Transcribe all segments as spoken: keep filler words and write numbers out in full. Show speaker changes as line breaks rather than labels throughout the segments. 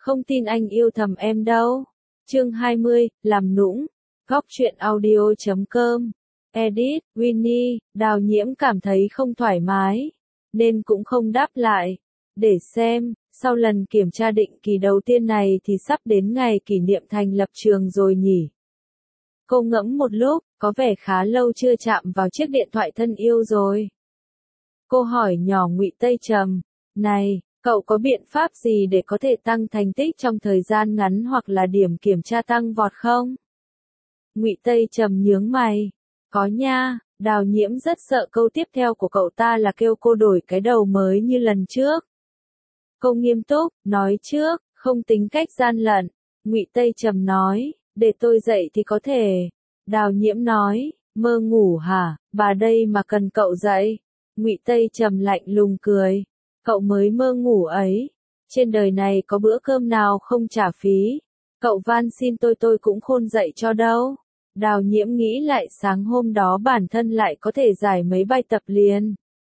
Không tin anh yêu thầm em đâu. Chương hai mươi, làm nũng. Góc truyện audio chấm com. Edit, Winnie, Đào Nhiễm cảm thấy không thoải mái, nên cũng không đáp lại. Để xem, sau lần kiểm tra định kỳ đầu tiên này thì sắp đến ngày kỷ niệm thành lập trường rồi nhỉ. Cô ngẫm một lúc, có vẻ khá lâu chưa chạm vào chiếc điện thoại thân yêu rồi. Cô hỏi nhỏ Ngụy Tây Trầm, này, cậu có biện pháp gì để có thể tăng thành tích trong thời gian ngắn hoặc là điểm kiểm tra tăng vọt không? Ngụy Tây Trầm nhướng mày, có nha. Đào Nhiễm rất sợ câu tiếp theo của cậu ta là kêu cô đổi cái đầu mới như lần trước. Cô nghiêm túc, nói trước, không tính cách gian lận. Ngụy Tây Trầm nói, để tôi dậy thì có thể. Đào Nhiễm nói, mơ ngủ hả, bà đây mà cần cậu dậy. Ngụy Tây Trầm lạnh lùng cười, cậu mới mơ ngủ ấy. Trên đời này có bữa cơm nào không trả phí. Cậu van xin tôi tôi cũng khôn dậy cho đâu. Đào Nhiễm nghĩ lại sáng hôm đó bản thân lại có thể giải mấy bài tập liền.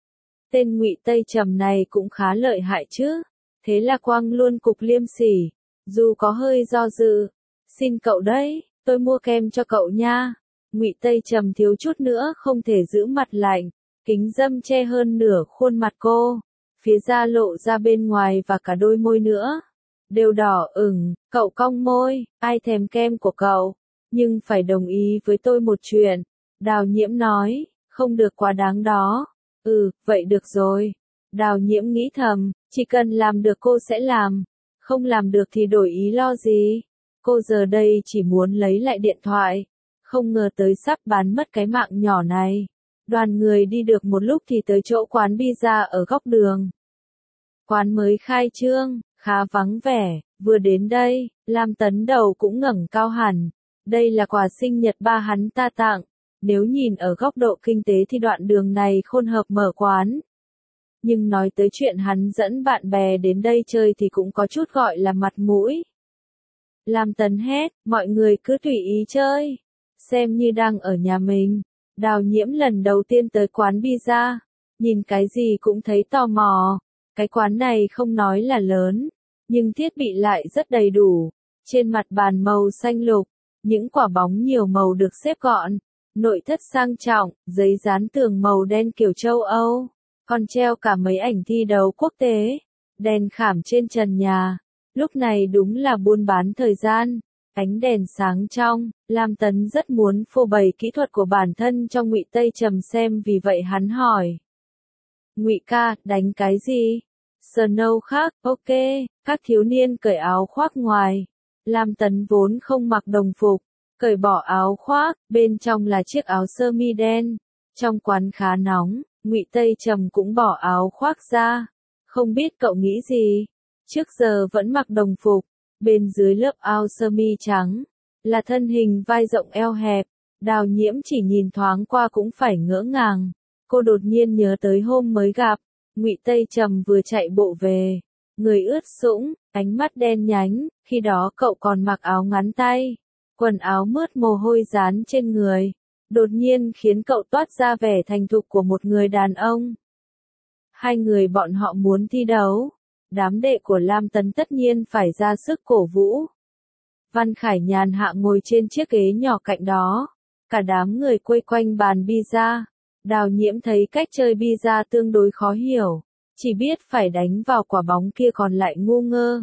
Tên Ngụy Tây Trầm này cũng khá lợi hại chứ. Thế là quăng luôn cục liêm sỉ. Dù có hơi do dự. Xin cậu đấy, tôi mua kem cho cậu nha. Ngụy Tây Trầm thiếu chút nữa không thể giữ mặt lạnh. Kính râm che hơn nửa khuôn mặt cô. Phía da lộ ra bên ngoài và cả đôi môi nữa. Đều đỏ ửng, cậu cong môi, ai thèm kem của cậu. Nhưng phải đồng ý với tôi một chuyện. Đào Nhiễm nói, không được quá đáng đó. Ừ, vậy được rồi. Đào Nhiễm nghĩ thầm, chỉ cần làm được cô sẽ làm. Không làm được thì đổi ý lo gì. Cô giờ đây chỉ muốn lấy lại điện thoại. Không ngờ tới sắp bán mất cái mạng nhỏ này. Đoàn người đi được một lúc thì tới chỗ quán pizza ở góc đường. Quán mới khai trương, khá vắng vẻ. Vừa đến đây, Lam Tấn đầu cũng ngẩng cao hẳn. Đây là quà sinh nhật ba hắn ta tặng. Nếu nhìn ở góc độ kinh tế thì đoạn đường này khôn hợp mở quán. Nhưng nói tới chuyện hắn dẫn bạn bè đến đây chơi thì cũng có chút gọi là mặt mũi. Lam Tấn hét, mọi người cứ tùy ý chơi. Xem như đang ở nhà mình. Đào Nhiễm lần đầu tiên tới quán pizza. Nhìn cái gì cũng thấy tò mò. Cái quán này không nói là lớn. Nhưng thiết bị lại rất đầy đủ. Trên mặt bàn màu xanh lục. Những quả bóng nhiều màu được xếp gọn. Nội thất sang trọng, giấy dán tường màu đen kiểu châu Âu. Còn treo cả mấy ảnh thi đấu quốc tế. Đèn khảm trên trần nhà. Lúc này đúng là buôn bán thời gian. Ánh đèn sáng trong, Lam Tấn rất muốn phô bày kỹ thuật của bản thân cho Ngụy Tây Trầm xem, vì vậy hắn hỏi. Ngụy ca, đánh cái gì? Snow khác, ok. Các thiếu niên cởi áo khoác ngoài. Lam Tấn vốn không mặc đồng phục. Cởi bỏ áo khoác, bên trong là chiếc áo sơ mi đen. Trong quán khá nóng, Ngụy Tây Trầm cũng bỏ áo khoác ra. Không biết cậu nghĩ gì? Trước giờ vẫn mặc đồng phục. Bên dưới lớp áo sơ mi trắng, là thân hình vai rộng eo hẹp. Đào Nhiễm chỉ nhìn thoáng qua cũng phải ngỡ ngàng. Cô đột nhiên nhớ tới hôm mới gặp. Ngụy Tây Trầm vừa chạy bộ về. Người ướt sũng, ánh mắt đen nhánh. Khi đó cậu còn mặc áo ngắn tay. Quần áo mướt mồ hôi dán trên người. Đột nhiên khiến cậu toát ra vẻ thành thục của một người đàn ông. Hai người bọn họ muốn thi đấu. Đám đệ của Lam Tấn tất nhiên phải ra sức cổ vũ. Văn Khải nhàn hạ ngồi trên chiếc ghế nhỏ cạnh đó. Cả đám người quây quanh bàn pizza. Đào Nhiễm thấy cách chơi pizza tương đối khó hiểu. Chỉ biết phải đánh vào quả bóng kia còn lại ngu ngơ.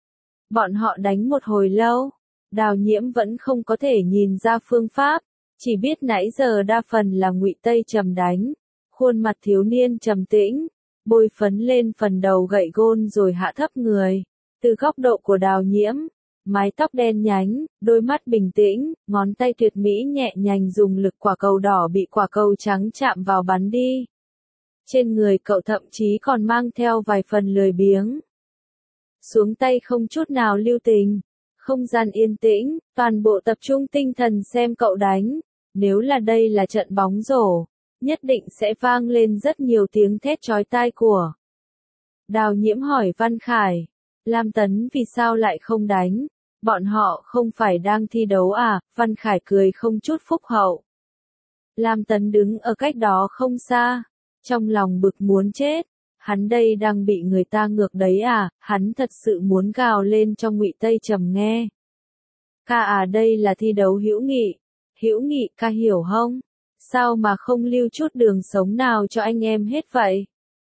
Bọn họ đánh một hồi lâu. Đào Nhiễm vẫn không có thể nhìn ra phương pháp. Chỉ biết nãy giờ đa phần là Ngụy Tây Trầm đánh. Khuôn mặt thiếu niên trầm tĩnh. Bôi phấn lên phần đầu gậy gôn rồi hạ thấp người. Từ góc độ của Đào Nhiễm, mái tóc đen nhánh, đôi mắt bình tĩnh, ngón tay tuyệt mỹ nhẹ nhàng dùng lực quả cầu đỏ bị quả cầu trắng chạm vào bắn đi. Trên người cậu thậm chí còn mang theo vài phần lười biếng. Xuống tay không chút nào lưu tình. Không gian yên tĩnh, toàn bộ tập trung tinh thần xem cậu đánh. Nếu là đây là trận bóng rổ, nhất định sẽ vang lên rất nhiều tiếng thét chói tai của. Đào Nhiễm hỏi Văn Khải, Lam Tấn vì sao lại không đánh? Bọn họ không phải đang thi đấu à? Văn Khải cười không chút phúc hậu. Lam Tấn đứng ở cách đó không xa, trong lòng bực muốn chết. Hắn đây đang bị người ta ngược đấy à, hắn thật sự muốn gào lên cho Ngụy Tây Trầm nghe. Ca à, đây là thi đấu hữu nghị, hữu nghị, ca hiểu không? Sao mà không lưu chút đường sống nào cho anh em hết vậy?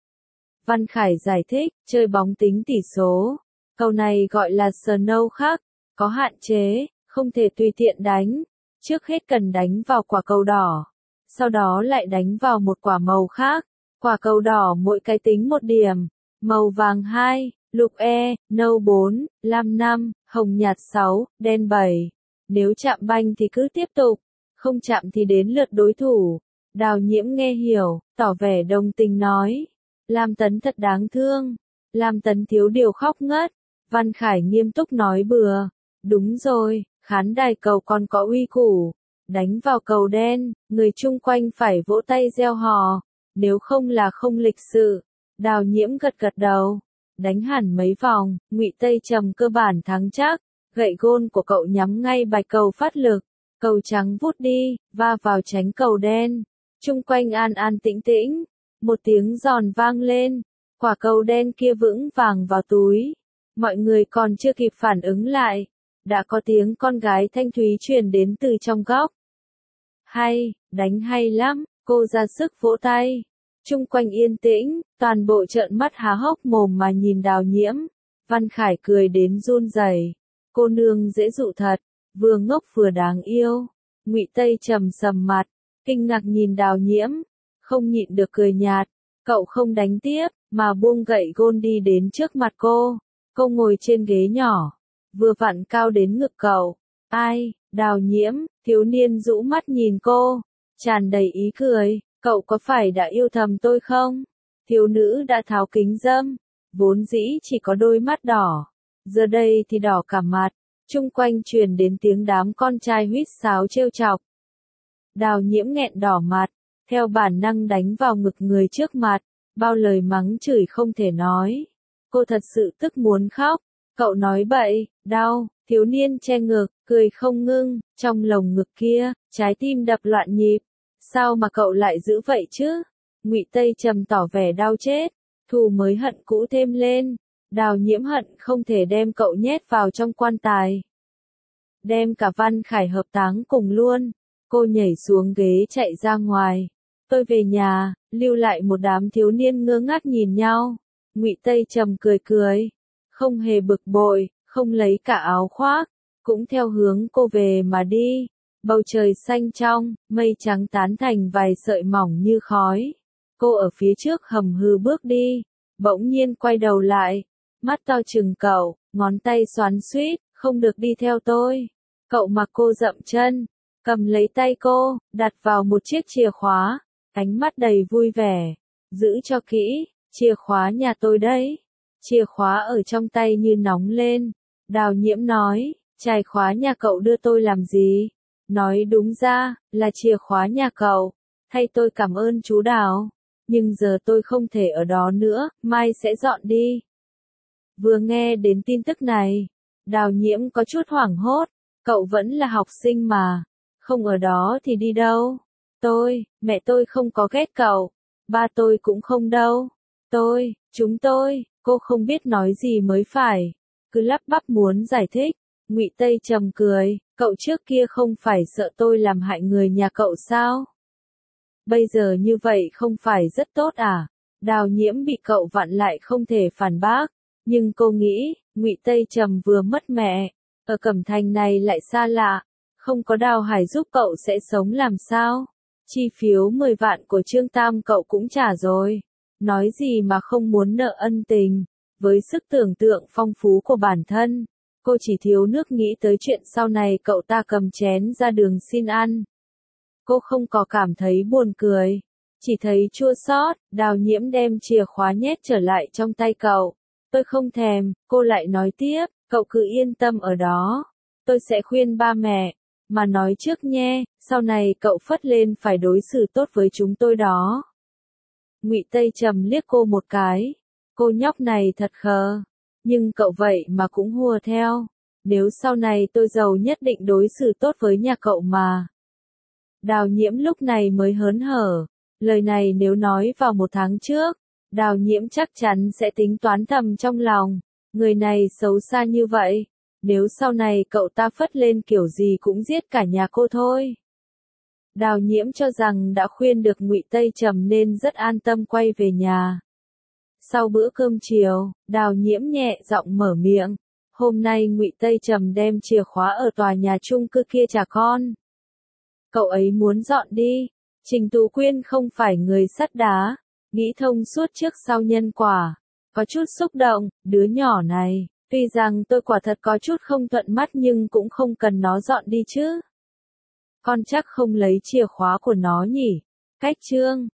Văn Khải giải thích, chơi bóng tính tỷ số. Câu này gọi là snow khác, có hạn chế, không thể tùy tiện đánh. Trước hết cần đánh vào quả cầu đỏ, sau đó lại đánh vào một quả màu khác. Quả cầu đỏ mỗi cái tính một điểm, màu vàng hai, lục E, nâu bốn, lam năm, hồng nhạt sáu, đen bảy. Nếu chạm banh thì cứ tiếp tục, không chạm thì đến lượt đối thủ. Đào Nhiễm nghe hiểu, tỏ vẻ đồng tình nói. Lam Tấn thật đáng thương. Lam Tấn thiếu điều khóc ngất. Văn Khải nghiêm túc nói bừa. Đúng rồi, khán đài cầu còn có uy củ. Đánh vào cầu đen, người chung quanh phải vỗ tay reo hò. Nếu không là không lịch sự. Đào Nhiễm gật gật đầu. Đánh hẳn mấy vòng, Ngụy Tây Trầm cơ bản thắng chắc. Gậy gôn của cậu nhắm ngay bạch cầu phát lực. Cầu trắng vút đi, va vào tránh cầu đen. Chung quanh an an tĩnh tĩnh. Một tiếng giòn vang lên. Quả cầu đen kia vững vàng vào túi. Mọi người còn chưa kịp phản ứng lại. Đã có tiếng con gái thanh thúy truyền đến từ trong góc. Hay, đánh hay lắm, cô ra sức vỗ tay. Chung quanh yên tĩnh, toàn bộ trợn mắt há hốc mồm mà nhìn Đào Nhiễm. Văn Khải cười đến run rẩy. Cô nương dễ dụ thật, vừa ngốc vừa đáng yêu. Ngụy Tây Trầm sầm mặt, kinh ngạc nhìn Đào Nhiễm, không nhịn được cười nhạt. Cậu không đánh tiếp, mà buông gậy gôn đi đến trước mặt cô. Cô ngồi trên ghế nhỏ, vừa vặn cao đến ngực cậu. Ai, Đào Nhiễm, thiếu niên rũ mắt nhìn cô, tràn đầy ý cười. Cậu có phải đã yêu thầm tôi không? Thiếu nữ đã tháo kính râm, vốn dĩ chỉ có đôi mắt đỏ, giờ đây thì đỏ cả mặt. Chung quanh truyền đến tiếng đám con trai huýt sáo trêu chọc. Đào Nhiễm nghẹn đỏ mặt, theo bản năng đánh vào ngực người trước mặt, bao lời mắng chửi không thể nói. Cô thật sự tức muốn khóc. Cậu nói bậy, đau. Thiếu niên che ngực, cười không ngưng, trong lồng ngực kia, trái tim đập loạn nhịp. Sao mà cậu lại giữ vậy chứ? Ngụy Tây Trầm tỏ vẻ đau chết, thù mới hận cũ thêm lên. Đào Nhiễm hận không thể đem cậu nhét vào trong quan tài. Đem cả Văn Khải hợp táng cùng luôn. Cô nhảy xuống ghế chạy ra ngoài. Tôi về nhà, lưu lại một đám thiếu niên ngơ ngác nhìn nhau. Ngụy Tây Trầm cười cười, không hề bực bội, không lấy cả áo khoác, cũng theo hướng cô về mà đi. Bầu trời xanh trong, mây trắng tán thành vài sợi mỏng như khói. Cô ở phía trước hầm hư bước đi, bỗng nhiên quay đầu lại, mắt to trừng cậu, ngón tay xoắn xuýt, không được đi theo tôi. Cậu mặc cô dậm chân, cầm lấy tay cô, đặt vào một chiếc chìa khóa, ánh mắt đầy vui vẻ. Giữ cho kỹ, chìa khóa nhà tôi đấy. Chìa khóa ở trong tay như nóng lên. Đào Nhiễm nói, chìa khóa nhà cậu đưa tôi làm gì? Nói đúng ra, là chìa khóa nhà cậu. Thay tôi cảm ơn chú Đào. Nhưng giờ tôi không thể ở đó nữa, mai sẽ dọn đi. Vừa nghe đến tin tức này, Đào Nhiễm có chút hoảng hốt. Cậu vẫn là học sinh mà. Không ở đó thì đi đâu? Tôi, mẹ tôi không có ghét cậu. Ba tôi cũng không đâu. Tôi, chúng tôi, cô không biết nói gì mới phải. Cứ lắp bắp muốn giải thích. Ngụy Tây Trầm cười, cậu trước kia không phải sợ tôi làm hại người nhà cậu sao? Bây giờ như vậy không phải rất tốt à? Đào Nhiễm bị cậu vặn lại không thể phản bác. Nhưng cô nghĩ, Ngụy Tây Trầm vừa mất mẹ. Ở Cẩm Thành này lại xa lạ. Không có Đào Hải giúp cậu sẽ sống làm sao? Chi phiếu mười vạn của Trương Tam cậu cũng trả rồi. Nói gì mà không muốn nợ ân tình. Với sức tưởng tượng phong phú của bản thân, cô chỉ thiếu nước nghĩ tới chuyện sau này cậu ta cầm chén ra đường xin ăn. Cô không có cảm thấy buồn cười, chỉ thấy chua xót. Đào Nhiễm đem chìa khóa nhét trở lại trong tay cậu. Tôi không thèm, cô lại nói tiếp, cậu cứ yên tâm ở đó. Tôi sẽ khuyên ba mẹ, mà nói trước nhé, sau này cậu phất lên phải đối xử tốt với chúng tôi đó. Ngụy Tây Trầm liếc cô một cái. Cô nhóc này thật khờ. Nhưng cậu vậy mà cũng hùa theo. Nếu sau này tôi giàu nhất định đối xử tốt với nhà cậu mà. Đào Nhiễm lúc này mới hớn hở. Lời này nếu nói vào một tháng trước, Đào Nhiễm chắc chắn sẽ tính toán thầm trong lòng, người này xấu xa như vậy, nếu sau này cậu ta phất lên kiểu gì cũng giết cả nhà cô thôi. Đào Nhiễm cho rằng đã khuyên được Ngụy Tây Trầm nên rất an tâm quay về nhà. Sau bữa cơm chiều, Đào Nhiễm nhẹ giọng mở miệng, hôm nay Ngụy Tây Trầm đem chìa khóa ở tòa nhà chung cư kia trả con. Cậu ấy muốn dọn đi. Trình Tú Quyên không phải người sắt đá, nghĩ thông suốt trước sau nhân quả, có chút xúc động, đứa nhỏ này, tuy rằng tôi quả thật có chút không thuận mắt nhưng cũng không cần nó dọn đi chứ. Con chắc không lấy chìa khóa của nó nhỉ? Cách Trương